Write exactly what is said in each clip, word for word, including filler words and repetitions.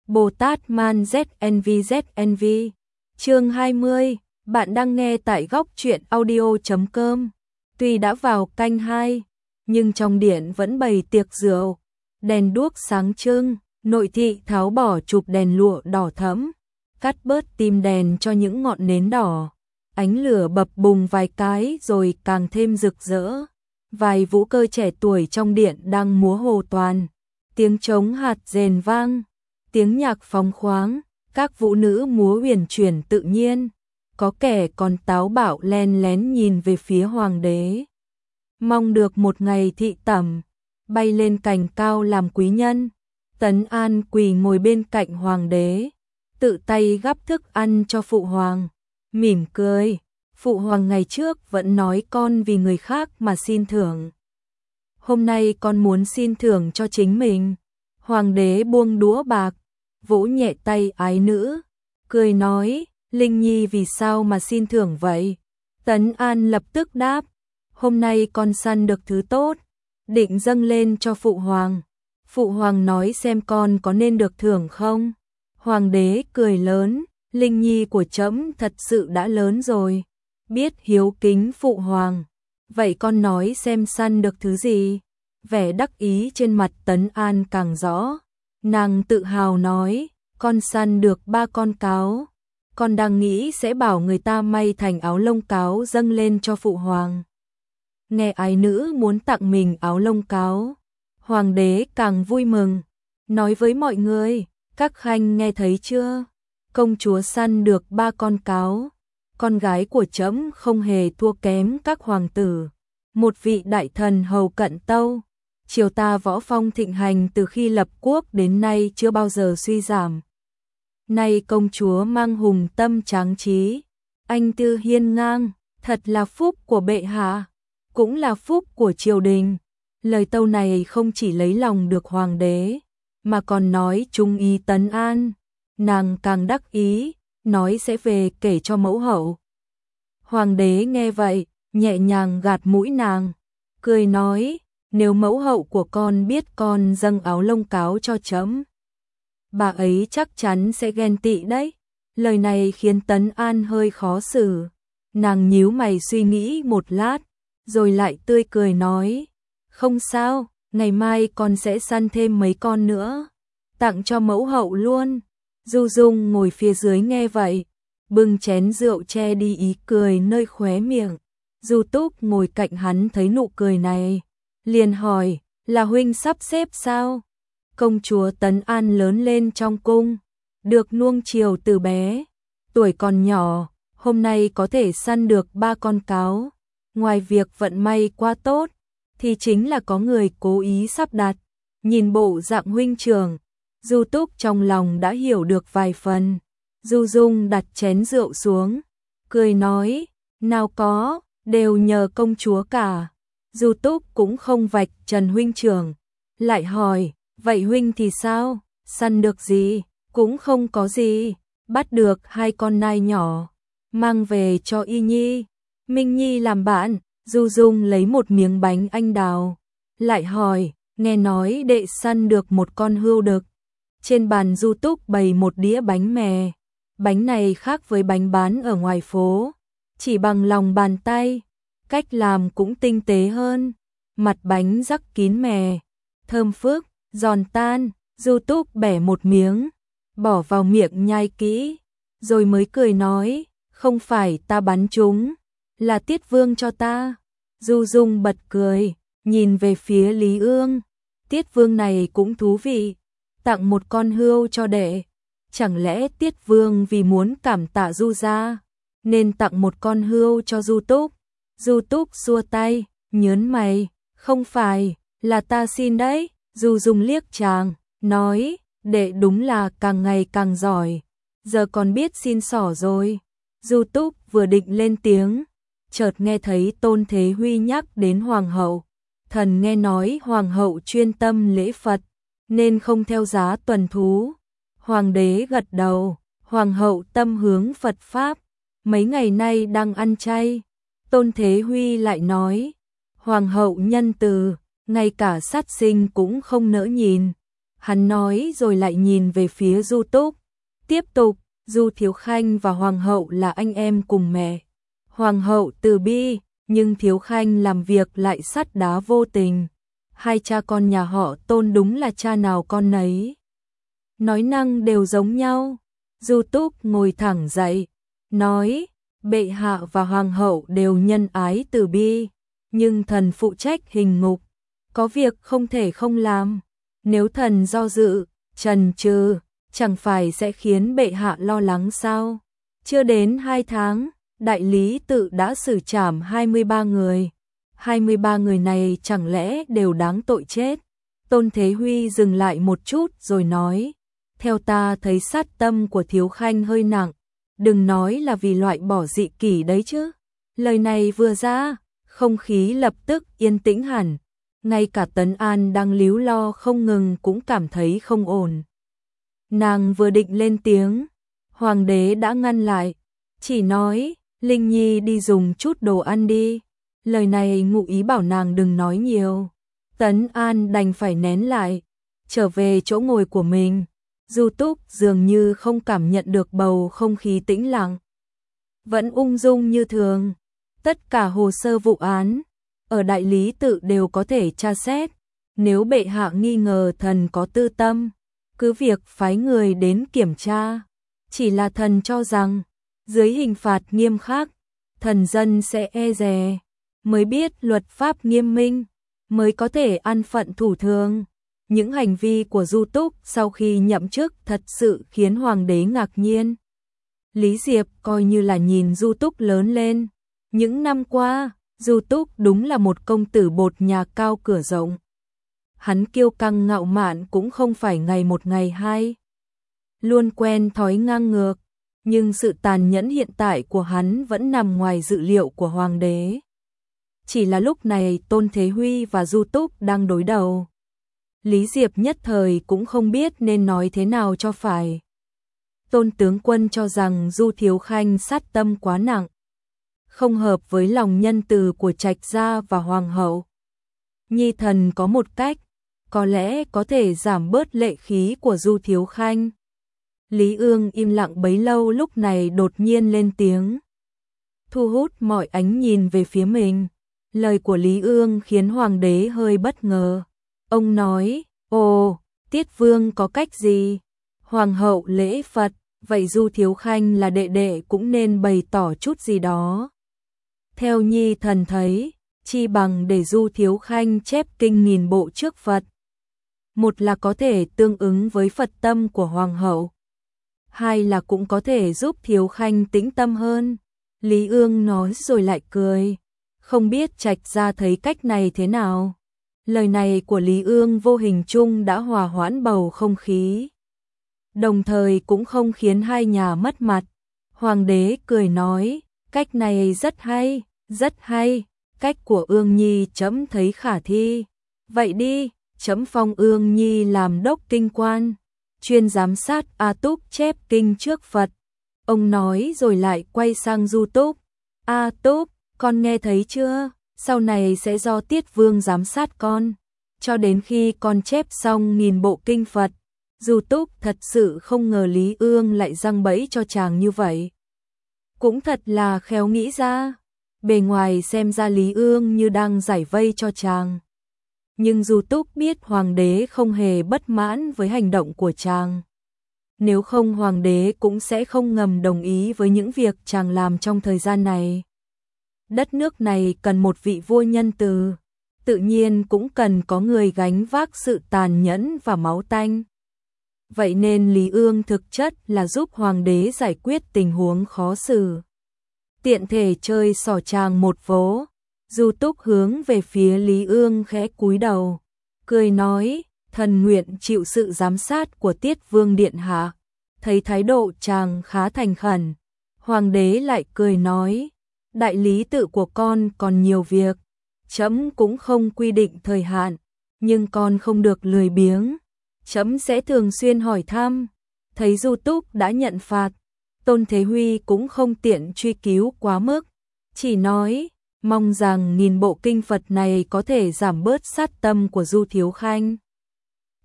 Bồ Tát Man Z N V Z N V. Chương hai mươi, bạn đang nghe tại góc truyện audio chấm com. Tuy đã vào canh hai, nhưng trong điện vẫn bày tiệc rượu, đèn đuốc sáng trưng, nội thị tháo bỏ chụp đèn lụa đỏ thẫm, cắt bớt tim đèn cho những ngọn nến đỏ. Ánh lửa bập bùng vài cái rồi càng thêm rực rỡ. Vài vũ cơ trẻ tuổi trong điện đang múa hồ toàn, tiếng trống hạt rền vang, tiếng nhạc phóng khoáng, các vũ nữ múa huyền chuyển tự nhiên, có kẻ còn táo bạo len lén nhìn về phía hoàng đế. Mong được một ngày thị tẩm, bay lên cành cao làm quý nhân. Tấn An quỳ ngồi bên cạnh hoàng đế, tự tay gắp thức ăn cho phụ hoàng, mỉm cười. Phụ hoàng ngày trước vẫn nói con vì người khác mà xin thưởng. Hôm nay con muốn xin thưởng cho chính mình. Hoàng đế buông đũa bạc, vỗ nhẹ tay ái nữ, cười nói, Linh Nhi vì sao mà xin thưởng vậy? Tấn An lập tức đáp, hôm nay con săn được thứ tốt, định dâng lên cho phụ hoàng. Phụ hoàng nói xem con có nên được thưởng không? Hoàng đế cười lớn, Linh Nhi của trẫm thật sự đã lớn rồi, biết hiếu kính phụ hoàng. Vậy con nói xem săn được thứ gì? Vẻ đắc ý trên mặt Tấn An càng rõ. Nàng tự hào nói, con săn được ba con cáo. Con đang nghĩ sẽ bảo người ta may thành áo lông cáo dâng lên cho phụ hoàng. Nghe ái nữ muốn tặng mình áo lông cáo, hoàng đế càng vui mừng, nói với mọi người, các khanh nghe thấy chưa? Công chúa săn được ba con cáo. Con gái của trẫm không hề thua kém các hoàng tử. Một vị đại thần hầu cận tâu, triều ta võ phong thịnh hành từ khi lập quốc đến nay chưa bao giờ suy giảm. Nay công chúa mang hùng tâm tráng trí, anh tư hiên ngang, thật là phúc của bệ hạ, cũng là phúc của triều đình. Lời tâu này không chỉ lấy lòng được hoàng đế, mà còn nói trung ý Tấn An. Nàng càng đắc ý, nói sẽ về kể cho mẫu hậu. Hoàng đế nghe vậy, nhẹ nhàng gạt mũi nàng, cười nói, nếu mẫu hậu của con biết con dâng áo lông cáo cho trẫm, bà ấy chắc chắn sẽ ghen tị đấy. Lời này khiến Tấn An hơi khó xử. Nàng nhíu mày suy nghĩ một lát, rồi lại tươi cười nói, không sao, ngày mai con sẽ săn thêm mấy con nữa, tặng cho mẫu hậu luôn. Du Dung ngồi phía dưới nghe vậy, bưng chén rượu che đi ý cười nơi khóe miệng. Du Túc ngồi cạnh hắn thấy nụ cười này, liền hỏi, là huynh sắp xếp sao? Công chúa Tấn An lớn lên trong cung, được nuông chiều từ bé, tuổi còn nhỏ, hôm nay có thể săn được ba con cáo. Ngoài việc vận may quá tốt, thì chính là có người cố ý sắp đặt. Nhìn bộ dạng huynh trưởng, Du Túc trong lòng đã hiểu được vài phần. Du Dung đặt chén rượu xuống, cười nói, nào có, đều nhờ công chúa cả. Du Túc cũng không vạch trần huynh trưởng, lại hỏi, vậy huynh thì sao, săn được gì? Cũng không có gì, bắt được hai con nai nhỏ, mang về cho Y Nhi, Minh Nhi làm bạn. Du Dung lấy một miếng bánh anh đào, lại hỏi, nghe nói đệ săn được một con hươu đực. Trên bàn Du Túc bày một đĩa bánh mè. Bánh này khác với bánh bán ở ngoài phố, chỉ bằng lòng bàn tay, cách làm cũng tinh tế hơn. Mặt bánh rắc kín mè, thơm phức, giòn tan. Du Túc bẻ một miếng, bỏ vào miệng nhai kỹ, rồi mới cười nói, không phải ta bắn chúng, là Tiết Vương cho ta. Du Dung bật cười, nhìn về phía Lý Ương, Tiết Vương này cũng thú vị, tặng một con hươu cho đệ. Chẳng lẽ Tiết Vương vì muốn cảm tạ Du gia, nên tặng một con hươu cho Du Túc? Du Túc xua tay, nhớn mày, không phải, là ta xin đấy. Du Dung liếc chàng, nói, đệ đúng là càng ngày càng giỏi, giờ còn biết xin xỏ rồi. Du Túc vừa định lên tiếng, chợt nghe thấy Tôn Thế Huy nhắc đến hoàng hậu. Thần nghe nói hoàng hậu chuyên tâm lễ Phật, nên không theo giá tuần thú. Hoàng đế gật đầu, hoàng hậu tâm hướng Phật Pháp, mấy ngày nay đang ăn chay. Tôn Thế Huy lại nói, hoàng hậu nhân từ, ngay cả sát sinh cũng không nỡ nhìn. Hắn nói rồi lại nhìn về phía Du Túc. Tiếp tục, Du Thiếu Khanh và Hoàng hậu là anh em cùng mẹ. Hoàng hậu từ bi, nhưng Thiếu Khanh làm việc lại sắt đá vô tình. Hai cha con nhà họ Tôn đúng là cha nào con nấy. Nói năng đều giống nhau. Du Túc ngồi thẳng dậy, nói, bệ hạ và hoàng hậu đều nhân ái từ bi, nhưng thần phụ trách hình ngục, có việc không thể không làm. Nếu thần do dự, chần chừ, chẳng phải sẽ khiến bệ hạ lo lắng sao? Chưa đến hai tháng, đại lý tự đã xử trảm hai mươi ba người. hai mươi ba người này chẳng lẽ đều đáng tội chết? Tôn Thế Huy dừng lại một chút rồi nói, theo ta thấy sát tâm của Thiếu Khanh hơi nặng, đừng nói là vì loại bỏ dị kỷ đấy chứ. Lời này vừa ra, không khí lập tức yên tĩnh hẳn, ngay cả Tấn An đang líu lo không ngừng cũng cảm thấy không ổn. Nàng vừa định lên tiếng, hoàng đế đã ngăn lại, chỉ nói, Linh Nhi đi dùng chút đồ ăn đi. Lời này ngụ ý bảo nàng đừng nói nhiều. Tấn An đành phải nén lại, trở về chỗ ngồi của mình. Du Túc dường như không cảm nhận được bầu không khí tĩnh lặng, vẫn ung dung như thường. Tất cả hồ sơ vụ án ở đại lý tự đều có thể tra xét, nếu bệ hạ nghi ngờ thần có tư tâm, cứ việc phái người đến kiểm tra. Chỉ là thần cho rằng, dưới hình phạt nghiêm khắc, thần dân sẽ e dè, mới biết luật pháp nghiêm minh, mới có thể an phận thủ thường. Những hành vi của Du Túc sau khi nhậm chức thật sự khiến hoàng đế ngạc nhiên. Lý Diệp coi như là nhìn Du Túc lớn lên. Những năm qua, Du Túc đúng là một công tử bột nhà cao cửa rộng. Hắn kiêu căng ngạo mạn cũng không phải ngày một ngày hai. Luôn quen thói ngang ngược, nhưng sự tàn nhẫn hiện tại của hắn vẫn nằm ngoài dự liệu của hoàng đế. Chỉ là lúc này Tôn Thế Huy và Du Túc đang đối đầu. Lý Diệp nhất thời cũng không biết nên nói thế nào cho phải. Tôn tướng quân cho rằng Du Thiếu Khanh sát tâm quá nặng, không hợp với lòng nhân từ của Trạch gia và hoàng hậu. Nhi thần có một cách, có lẽ có thể giảm bớt lệ khí của Du Thiếu Khanh. Lý Ương im lặng bấy lâu lúc này đột nhiên lên tiếng, thu hút mọi ánh nhìn về phía mình. Lời của Lý Ương khiến hoàng đế hơi bất ngờ. Ông nói, ồ, Tiết Vương có cách gì? Hoàng hậu lễ Phật, vậy Du Thiếu Khanh là đệ đệ cũng nên bày tỏ chút gì đó. Theo Nhi thần thấy, chi bằng để Du Thiếu Khanh chép kinh nghìn bộ trước Phật. Một là có thể tương ứng với Phật tâm của hoàng hậu, hai là cũng có thể giúp Thiếu Khanh tĩnh tâm hơn. Lý Ương nói rồi lại cười, không biết Trạch gia thấy cách này thế nào. Lời này của Lý Ương vô hình chung đã hòa hoãn bầu không khí, đồng thời cũng không khiến hai nhà mất mặt. Hoàng đế cười nói, cách này rất hay, rất hay, cách của Ương Nhi trẫm thấy khả thi. Vậy đi, trẫm phong Ương Nhi làm đốc kinh quan, chuyên giám sát A Túc chép kinh trước Phật. Ông nói rồi lại quay sang Du Túc, A Túc, con nghe thấy chưa? Sau này sẽ do Tiết Vương giám sát con, cho đến khi con chép xong nghìn bộ kinh Phật. Du Túc thật sự không ngờ Lý Ương lại giăng bẫy cho chàng như vậy. Cũng thật là khéo nghĩ ra, bề ngoài xem ra Lý Ương như đang giải vây cho chàng. Nhưng Du Túc biết hoàng đế không hề bất mãn với hành động của chàng. Nếu không hoàng đế cũng sẽ không ngầm đồng ý với những việc chàng làm trong thời gian này. Đất nước này cần một vị vua nhân từ, tự nhiên cũng cần có người gánh vác sự tàn nhẫn và máu tanh. Vậy nên Lý Ương thực chất là giúp hoàng đế giải quyết tình huống khó xử. Tiện thể chơi xỏ chàng một vố. Du Túc hướng về phía Lý Ương khẽ cúi đầu, cười nói, thần nguyện chịu sự giám sát của Tiết Vương điện hạ. Thấy thái độ chàng khá thành khẩn, hoàng đế lại cười nói, đại lý tự của con còn nhiều việc, trẫm cũng không quy định thời hạn, nhưng con không được lười biếng, trẫm sẽ thường xuyên hỏi thăm. Thấy Du Túc đã nhận phạt, Tôn Thế Huy cũng không tiện truy cứu quá mức, chỉ nói, mong rằng nghìn bộ kinh Phật này có thể giảm bớt sát tâm của Du Thiếu Khanh.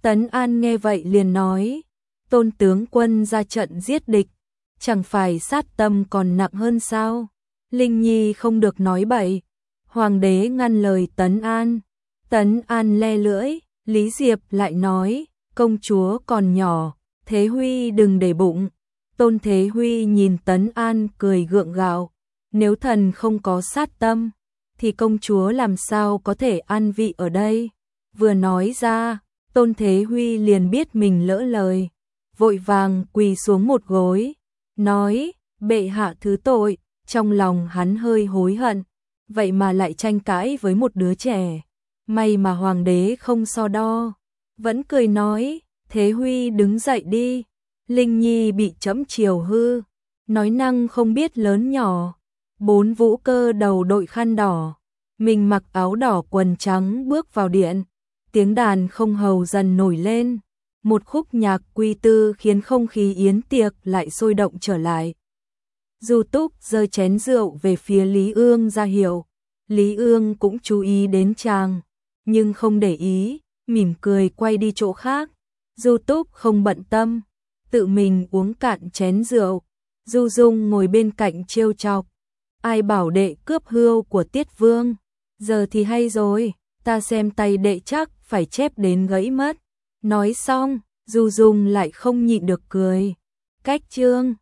Tấn An nghe vậy liền nói, Tôn tướng quân ra trận giết địch, chẳng phải sát tâm còn nặng hơn sao? Linh Nhi không được nói bậy. Hoàng đế ngăn lời Tấn An. Tấn An le lưỡi, Lý Diệp lại nói, công chúa còn nhỏ, Thế Huy đừng để bụng. Tôn Thế Huy nhìn Tấn An cười gượng gạo, nếu thần không có sát tâm, thì công chúa làm sao có thể an vị ở đây? Vừa nói ra, Tôn Thế Huy liền biết mình lỡ lời, vội vàng quỳ xuống một gối, nói, bệ hạ thứ tội, trong lòng hắn hơi hối hận, vậy mà lại tranh cãi với một đứa trẻ, may mà hoàng đế không so đo, vẫn cười nói, Thế Huy đứng dậy đi. Linh Nhi bị trẫm chiều hư, nói năng không biết lớn nhỏ. Bốn vũ cơ đầu đội khăn đỏ, mình mặc áo đỏ quần trắng bước vào điện, tiếng đàn không hầu dần nổi lên, một khúc nhạc quy tư khiến không khí yến tiệc lại sôi động trở lại. Du Túc giơ chén rượu về phía Lý Ương ra hiệu, Lý Ương cũng chú ý đến chàng, nhưng không để ý, mỉm cười quay đi chỗ khác. Du Túc không bận tâm, tự mình uống cạn chén rượu. Du Dung ngồi bên cạnh trêu chọc, ai bảo đệ cướp hươu của Tiết Vương, giờ thì hay rồi, ta xem tay đệ chắc phải chép đến gãy mất. Nói xong, Du Dung lại không nhịn được cười. Cách chương